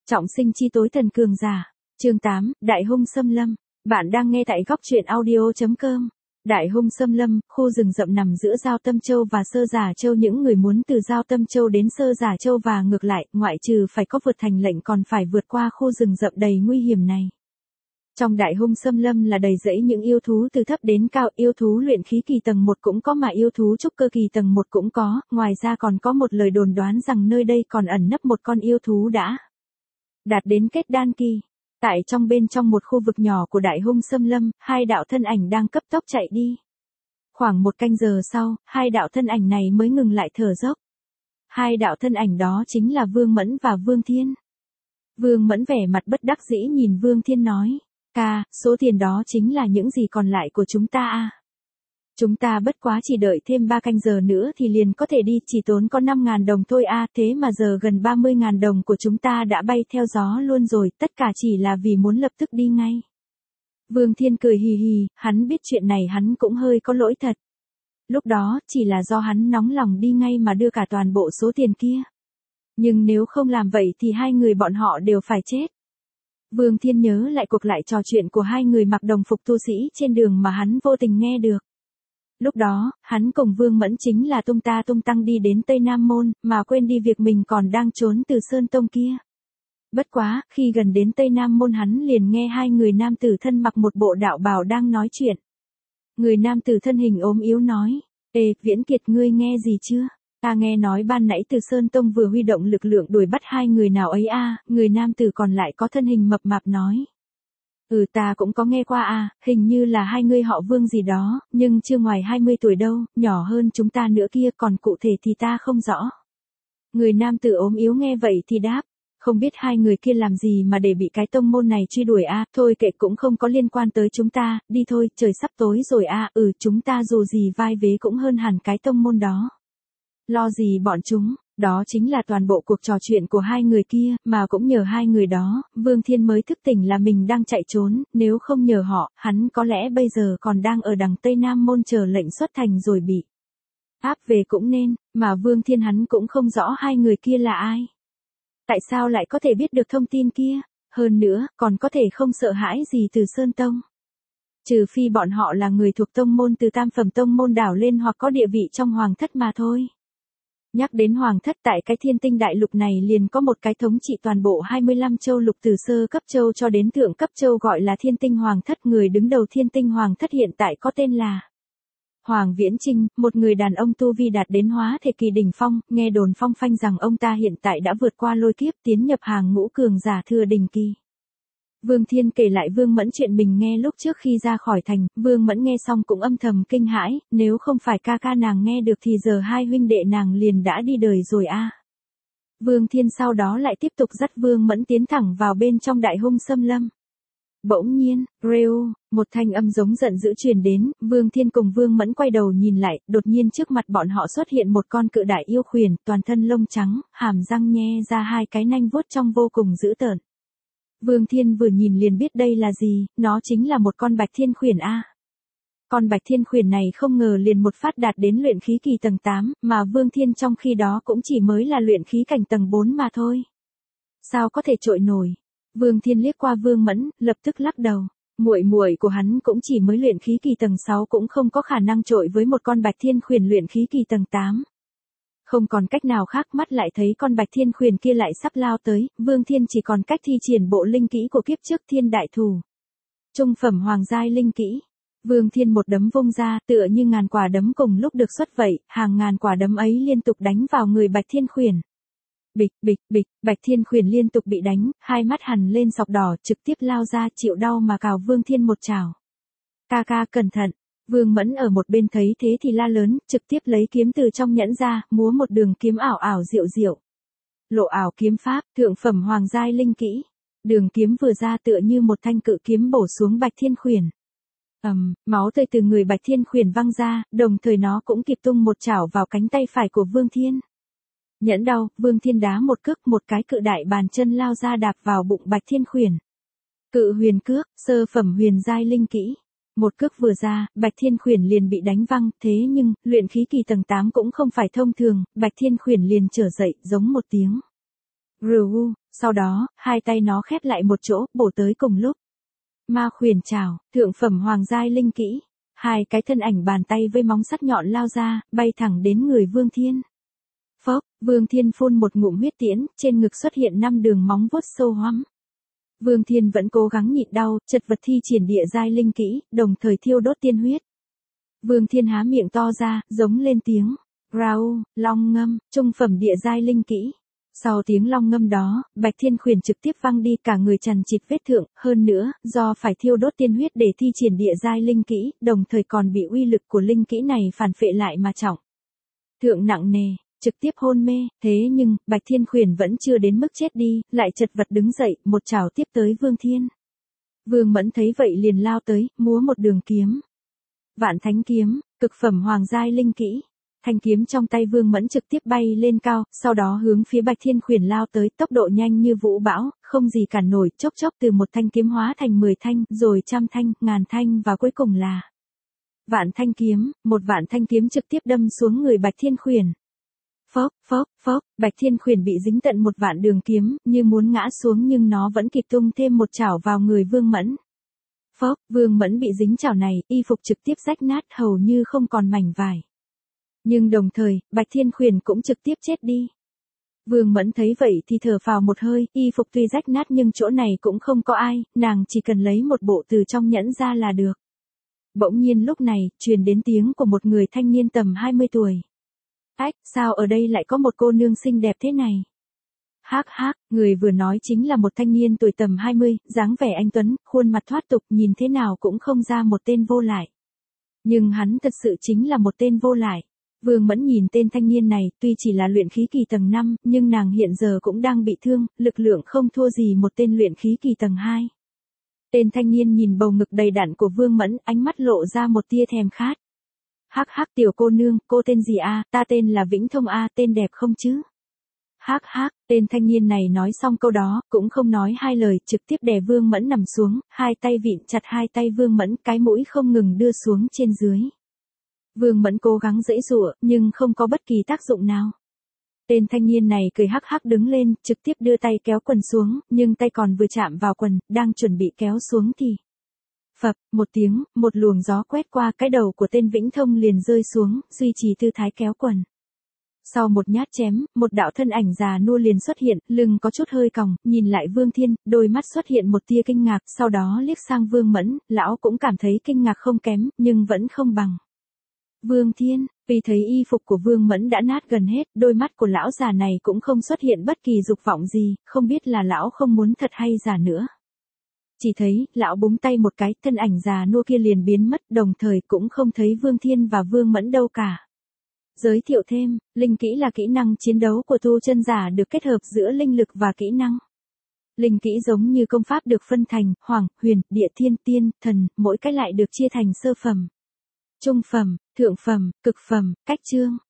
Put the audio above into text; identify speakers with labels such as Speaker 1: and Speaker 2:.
Speaker 1: Trọng sinh chi tối thần cường giả. Chương 8, Đại hung xâm lâm. Bạn đang nghe tại góc truyện audio.com. Đại hung xâm lâm, khu rừng rậm nằm giữa Giao Tâm Châu và Sơ Giả Châu. Những người muốn từ Giao Tâm Châu đến Sơ Giả Châu và ngược lại, ngoại trừ phải có vượt thành lệnh còn phải vượt qua khu rừng rậm đầy nguy hiểm này. Trong đại hung xâm lâm là đầy rẫy những yêu thú từ thấp đến cao, yêu thú luyện khí kỳ tầng 1 cũng có mà yêu thú trúc cơ kỳ tầng 1 cũng có, ngoài ra còn có một lời đồn đoán rằng nơi đây còn ẩn nấp một con yêu thú đã đạt đến kết đan kỳ. Tại bên trong một khu vực nhỏ của đại hung xâm lâm, hai đạo thân ảnh đang cấp tốc chạy đi. Khoảng một canh giờ sau, hai đạo thân ảnh này mới ngừng lại thở dốc. Hai đạo thân ảnh đó chính là Vương Mẫn và Vương Thiên. Vương Mẫn vẻ mặt bất đắc dĩ nhìn Vương Thiên nói, ca, số tiền đó chính là những gì còn lại của chúng ta à. Chúng ta bất quá chỉ đợi thêm 3 canh giờ nữa thì liền có thể đi, chỉ tốn có 5.000 đồng thôi à, thế mà giờ gần 30.000 đồng của chúng ta đã bay theo gió luôn rồi, tất cả chỉ là vì muốn lập tức đi ngay. Vương Thiên cười hì hì, hắn biết chuyện này hắn cũng hơi có lỗi thật. Lúc đó, chỉ là do hắn nóng lòng đi ngay mà đưa cả toàn bộ số tiền kia. Nhưng nếu không làm vậy thì hai người bọn họ đều phải chết. Vương Thiên nhớ lại cuộc lại trò chuyện của hai người mặc đồng phục tu sĩ trên đường mà hắn vô tình nghe được. Lúc đó, hắn cùng Vương Mẫn chính là tung tăng đi đến Tây Nam Môn, mà quên đi việc mình còn đang trốn từ Sơn Tông kia. Bất quá, khi gần đến Tây Nam Môn hắn liền nghe hai người nam tử thân mặc một bộ đạo bào đang nói chuyện. Người nam tử thân hình ốm yếu nói, ê, Viễn Kiệt ngươi nghe gì chưa? Ta nghe nói ban nãy từ Sơn Tông vừa huy động lực lượng đuổi bắt hai người nào ấy à, người nam tử còn lại có thân hình mập mạp nói. Ta cũng có nghe qua à, hình như là hai người họ Vương gì đó, nhưng chưa ngoài 20 tuổi đâu, nhỏ hơn chúng ta nữa kia, còn cụ thể thì ta không rõ. Người nam tử ốm yếu nghe vậy thì đáp, không biết hai người kia làm gì mà để bị cái tông môn này truy đuổi à, thôi kệ cũng không có liên quan tới chúng ta, đi thôi, trời sắp tối rồi à, chúng ta dù gì vai vế cũng hơn hẳn cái tông môn đó. Lo gì bọn chúng, đó chính là toàn bộ cuộc trò chuyện của hai người kia, mà cũng nhờ hai người đó, Vương Thiên mới thức tỉnh là mình đang chạy trốn, nếu không nhờ họ, hắn có lẽ bây giờ còn đang ở đằng Tây Nam Môn chờ lệnh xuất thành rồi bị áp về cũng nên, mà Vương Thiên hắn cũng không rõ hai người kia là ai. Tại sao lại có thể biết được thông tin kia, hơn nữa, còn có thể không sợ hãi gì từ Sơn Tông. Trừ phi bọn họ là người thuộc tông môn từ tam phẩm tông môn đảo lên hoặc có địa vị trong hoàng thất mà thôi. Nhắc đến hoàng thất tại cái thiên tinh đại lục này liền có một cái thống trị toàn bộ 25 châu lục từ sơ cấp châu cho đến thượng cấp châu gọi là thiên tinh hoàng thất. Người đứng đầu thiên tinh hoàng thất hiện tại có tên là Hoàng Viễn Trinh, một người đàn ông tu vi đạt đến hóa thể kỳ đỉnh phong, nghe đồn phong phanh rằng ông ta hiện tại đã vượt qua lôi kiếp tiến nhập hàng ngũ cường giả thừa đỉnh kỳ. Vương Thiên kể lại Vương Mẫn chuyện mình nghe lúc trước khi ra khỏi thành, Vương Mẫn nghe xong cũng âm thầm kinh hãi, nếu không phải ca ca nàng nghe được thì giờ hai huynh đệ nàng liền đã đi đời rồi à. Vương Thiên sau đó lại tiếp tục dắt Vương Mẫn tiến thẳng vào bên trong đại hung xâm lâm. Bỗng nhiên, rêu, một thanh âm giống giận dữ truyền đến, Vương Thiên cùng Vương Mẫn quay đầu nhìn lại, đột nhiên trước mặt bọn họ xuất hiện một con cự đại yêu khuyển, toàn thân lông trắng, hàm răng nhe ra hai cái nanh vuốt trong vô cùng dữ tợn. Vương Thiên vừa nhìn liền biết đây là gì, nó chính là một con bạch thiên khuyển a. Con bạch thiên khuyển này không ngờ liền một phát đạt đến luyện khí kỳ tầng 8, mà Vương Thiên trong khi đó cũng chỉ mới là luyện khí cảnh tầng 4 mà thôi. Sao có thể trội nổi? Vương Thiên liếc qua Vương Mẫn, lập tức lắc đầu. Muội của hắn cũng chỉ mới luyện khí kỳ tầng 6 cũng không có khả năng trội với một con bạch thiên khuyển luyện khí kỳ tầng 8. Không còn cách nào khác, mắt lại thấy con bạch thiên khuyển kia lại sắp lao tới, Vương Thiên chỉ còn cách thi triển bộ linh kỹ của kiếp trước Thiên Đại Thủ. Trung phẩm hoàng giai linh kỹ. Vương Thiên một đấm vung ra, tựa như ngàn quả đấm cùng lúc được xuất vậy, hàng ngàn quả đấm ấy liên tục đánh vào người bạch thiên khuyển. Bịch, bịch, bịch, bạch thiên khuyển liên tục bị đánh, hai mắt hằn lên sọc đỏ, trực tiếp lao ra chịu đau mà cào Vương Thiên một chảo. Ca ca cẩn thận. Vương Mẫn ở một bên thấy thế thì la lớn, trực tiếp lấy kiếm từ trong nhẫn ra, múa một đường kiếm ảo ảo diệu diệu. Lộ ảo kiếm pháp, thượng phẩm hoàng giai linh kỹ. Đường kiếm vừa ra tựa như một thanh cự kiếm bổ xuống bạch thiên khuyển. Máu tươi từ người bạch thiên khuyển văng ra, đồng thời nó cũng kịp tung một chảo vào cánh tay phải của Vương Thiên. Nhẫn đau, Vương Thiên đá một cước, một cái cự đại bàn chân lao ra đạp vào bụng bạch thiên khuyển. Cự huyền cước, sơ phẩm huyền giai linh kỹ. Một cước vừa ra, bạch thiên khuyển liền bị đánh văng, thế nhưng, luyện khí kỳ tầng 8 cũng không phải thông thường, bạch thiên khuyển liền trở dậy, giống một tiếng. Rù, sau đó, hai tay nó khép lại một chỗ, bổ tới cùng lúc. Ma khuyển trảo, thượng phẩm hoàng giai linh kỹ. Hai cái thân ảnh bàn tay với móng sắt nhọn lao ra, bay thẳng đến người Vương Thiên. Phốc, Vương Thiên phun một ngụm huyết tiễn, trên ngực xuất hiện 5 đường móng vuốt sâu hoắm. Vương Thiên vẫn cố gắng nhịn đau, chật vật thi triển địa giai linh kỹ, đồng thời thiêu đốt tiên huyết. Vương Thiên há miệng to ra, giống lên tiếng. Rau, long ngâm, trung phẩm địa giai linh kỹ. Sau tiếng long ngâm đó, Bạch Thiên Khuyển trực tiếp văng đi cả người chằn chịt vết thượng, hơn nữa, do phải thiêu đốt tiên huyết để thi triển địa giai linh kỹ, đồng thời còn bị uy lực của linh kỹ này phản phệ lại mà trọng. Thượng nặng nề, trực tiếp hôn mê, thế nhưng, Bạch Thiên Khuyển vẫn chưa đến mức chết đi, lại chật vật đứng dậy, một chảo tiếp tới Vương Thiên. Vương Mẫn thấy vậy liền lao tới, múa một đường kiếm. Vạn Thánh kiếm, cực phẩm hoàng giai linh kỹ. Thanh kiếm trong tay Vương Mẫn trực tiếp bay lên cao, sau đó hướng phía Bạch Thiên Khuyển lao tới, tốc độ nhanh như vũ bão, không gì cản nổi, chốc chốc từ một thanh kiếm hóa thành 10 thanh, rồi 100 thanh, ngàn thanh và cuối cùng là Vạn Thanh kiếm, một vạn thanh kiếm trực tiếp đâm xuống người Bạch Thiên Khuyển. Phốc, phốc, phốc, Bạch Thiên Khuyển bị dính tận một vạn đường kiếm, như muốn ngã xuống nhưng nó vẫn kịp tung thêm một chảo vào người Vương Mẫn. Phốc, Vương Mẫn bị dính chảo này, y phục trực tiếp rách nát hầu như không còn mảnh vải. Nhưng đồng thời, Bạch Thiên Khuyển cũng trực tiếp chết đi. Vương Mẫn thấy vậy thì thở phào một hơi, y phục tuy rách nát nhưng chỗ này cũng không có ai, nàng chỉ cần lấy một bộ từ trong nhẫn ra là được. Bỗng nhiên lúc này, truyền đến tiếng của một người thanh niên tầm 20 tuổi. Ách, sao ở đây lại có một cô nương xinh đẹp thế này? Hắc hắc, người vừa nói chính là một thanh niên tuổi tầm 20, dáng vẻ anh tuấn, khuôn mặt thoát tục, nhìn thế nào cũng không ra một tên vô lại. Nhưng hắn thật sự chính là một tên vô lại. Vương Mẫn nhìn tên thanh niên này, tuy chỉ là luyện khí kỳ tầng 5, nhưng nàng hiện giờ cũng đang bị thương, lực lượng không thua gì một tên luyện khí kỳ tầng 2. Tên thanh niên nhìn bầu ngực đầy đặn của Vương Mẫn, ánh mắt lộ ra một tia thèm khát. Hắc hắc tiểu cô nương, cô tên gì a? Ta tên là Vĩnh Thông a, tên đẹp không chứ? Hắc hắc, tên thanh niên này nói xong câu đó, cũng không nói hai lời, trực tiếp đè Vương Mẫn nằm xuống, hai tay vịn chặt hai tay Vương Mẫn, cái mũi không ngừng đưa xuống trên dưới. Vương Mẫn cố gắng giãy giụa, nhưng không có bất kỳ tác dụng nào. Tên thanh niên này cười hắc hắc đứng lên, trực tiếp đưa tay kéo quần xuống, nhưng tay còn vừa chạm vào quần, đang chuẩn bị kéo xuống thì phập, một tiếng, một luồng gió quét qua, cái đầu của tên Vĩnh Thông liền rơi xuống, duy trì tư thái kéo quần. Sau một nhát chém, một đạo thân ảnh già nua liền xuất hiện, lưng có chút hơi còng, nhìn lại Vương Thiên, đôi mắt xuất hiện một tia kinh ngạc, sau đó liếc sang Vương Mẫn, lão cũng cảm thấy kinh ngạc không kém, nhưng vẫn không bằng. Vương Thiên, vì thấy y phục của Vương Mẫn đã nát gần hết, đôi mắt của lão già này cũng không xuất hiện bất kỳ dục vọng gì, không biết là lão không muốn thật hay giả nữa. Chỉ thấy, lão búng tay một cái, thân ảnh già nua kia liền biến mất, đồng thời cũng không thấy Vương Thiên và Vương Mẫn đâu cả. Giới thiệu thêm, linh kỹ là kỹ năng chiến đấu của tu chân giả được kết hợp giữa linh lực và kỹ năng. Linh kỹ giống như công pháp được phân thành, hoàng, huyền, địa thiên, tiên, thần, mỗi cái lại được chia thành sơ phẩm, trung phẩm, thượng phẩm, cực phẩm, cách chương.